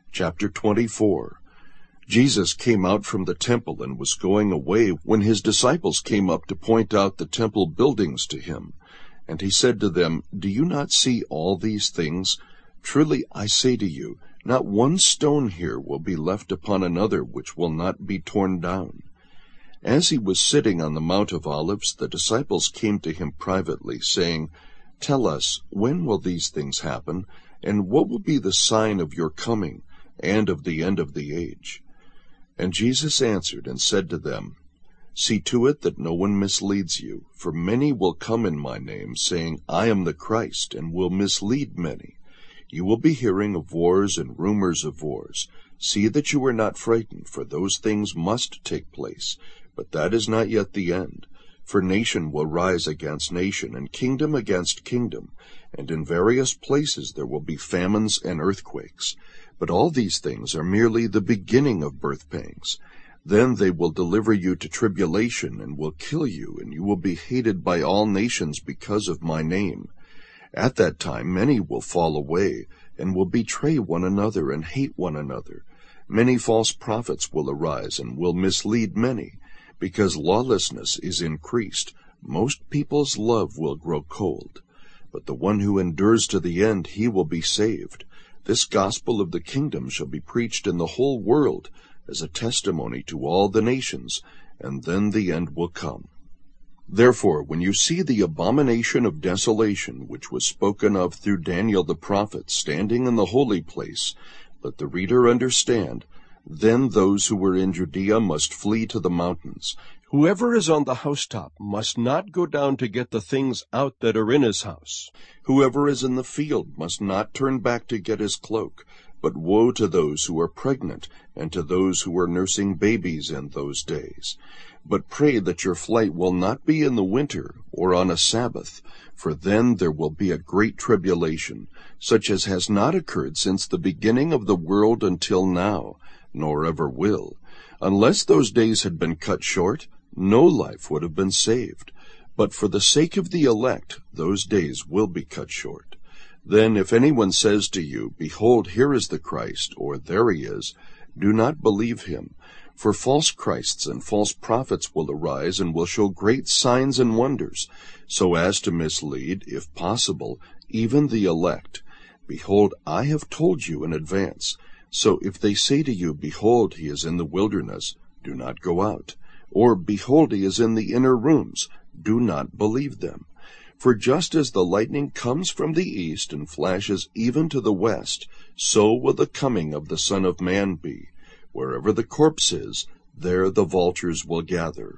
Chapter 24. Jesus came out from the temple and was going away when his disciples came up to point out the temple buildings to him. And he said to them, "Do you not see all these things? Truly I say to you, not one stone here will be left upon another which will not be torn down." As he was sitting on the Mount of Olives, the disciples came to him privately, saying, "Tell us, when will these things happen, and what will be the sign of your coming and of the end of the age?" And Jesus answered and said to them, "See to it that no one misleads you, for many will come in my name, saying, 'I am the Christ,' and will mislead many. You will be hearing of wars and rumors of wars. See that you are not frightened, for those things must take place, but that is not yet the end. For nation will rise against nation, and kingdom against kingdom, and in various places there will be famines and earthquakes. But all these things are merely the beginning of birth pangs. Then they will deliver you to tribulation, and will kill you, and you will be hated by all nations because of my name. At that time many will fall away, and will betray one another, and hate one another. Many false prophets will arise, and will mislead many. Because lawlessness is increased, most people's love will grow cold. But the one who endures to the end, he will be saved. This gospel of the kingdom shall be preached in the whole world as a testimony to all the nations, and then the end will come. Therefore, when you see the abomination of desolation, which was spoken of through Daniel the prophet, standing in the holy place, let the reader understand. Then those who were in Judea must flee to the mountains. Whoever is on the housetop must not go down to get the things out that are in his house. Whoever is in the field must not turn back to get his cloak. But woe to those who are pregnant, and to those who are nursing babies in those days. But pray that your flight will not be in the winter, or on a Sabbath, for then there will be a great tribulation, such as has not occurred since the beginning of the world until now, nor ever will. Unless those days had been cut short, no life would have been saved. But for the sake of the elect, those days will be cut short. Then if anyone says to you, 'Behold, here is the Christ,' or 'There he is,' do not believe him. For false Christs and false prophets will arise, and will show great signs and wonders, so as to mislead, if possible, even the elect. Behold, I have told you in advance. So if they say to you, 'Behold, he is in the wilderness,' do not go out. Or, 'Behold, he is in the inner rooms,' do not believe them. For just as the lightning comes from the east and flashes even to the west, so will the coming of the Son of Man be. Wherever the corpse is, there the vultures will gather.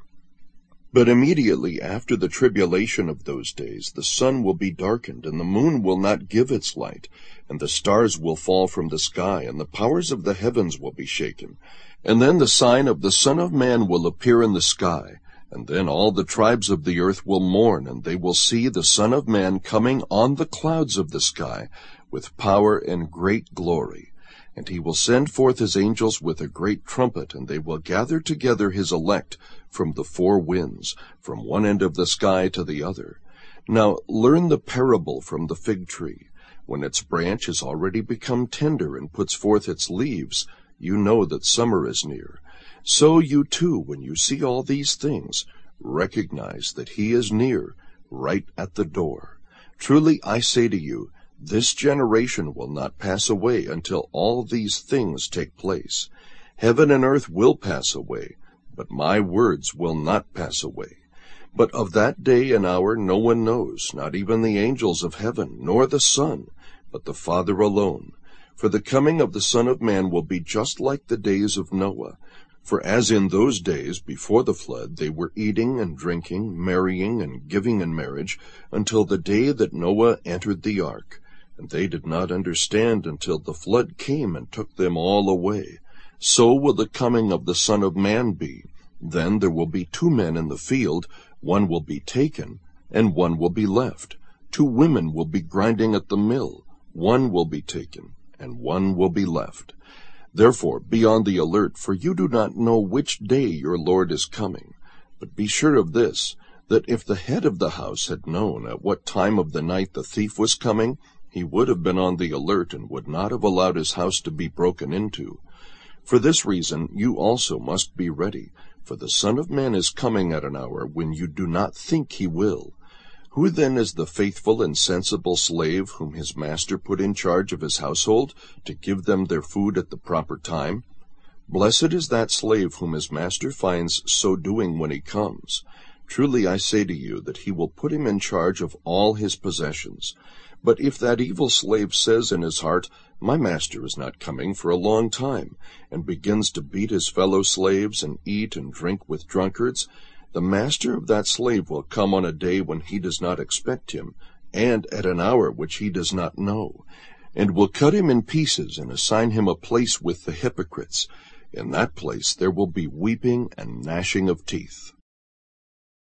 But immediately after the tribulation of those days, the sun will be darkened, and the moon will not give its light, and the stars will fall from the sky, and the powers of the heavens will be shaken. And then the sign of the Son of Man will appear in the sky. And then all the tribes of the earth will mourn, and they will see the Son of Man coming on the clouds of the sky with power and great glory. And he will send forth his angels with a great trumpet, and they will gather together his elect from the four winds, from one end of the sky to the other. Now learn the parable from the fig tree. When its branch has already become tender and puts forth its leaves, you know that summer is near. So you too, when you see all these things, recognize that he is near, right at the door. Truly I say to you, this generation will not pass away until all these things take place. Heaven and earth will pass away, but my words will not pass away. But of that day and hour no one knows, not even the angels of heaven, nor the Son, but the Father alone. For the coming of the Son of Man will be just like the days of Noah. For as in those days before the flood they were eating and drinking, marrying and giving in marriage, until the day that Noah entered the ark. And they did not understand until the flood came and took them all away. So will the coming of the Son of Man be. Then there will be 2 men in the field, one will be taken, and one will be left. 2 women will be grinding at the mill, one will be taken, and one will be left. Therefore be on the alert, for you do not know which day your Lord is coming. But be sure of this, that if the head of the house had known at what time of the night the thief was coming, he would have been on the alert and would not have allowed his house to be broken into. For this reason you also must be ready, for the Son of Man is coming at an hour when you do not think he will. Who then is the faithful and sensible slave whom his master put in charge of his household to give them their food at the proper time? Blessed is that slave whom his master finds so doing when he comes. Truly I say to you that he will put him in charge of all his possessions. But if that evil slave says in his heart, My master is not coming for a long time, and begins to beat his fellow slaves and eat and drink with drunkards, the master of that slave will come on a day when he does not expect him, and at an hour which he does not know, and will cut him in pieces and assign him a place with the hypocrites. In that place there will be weeping and gnashing of teeth.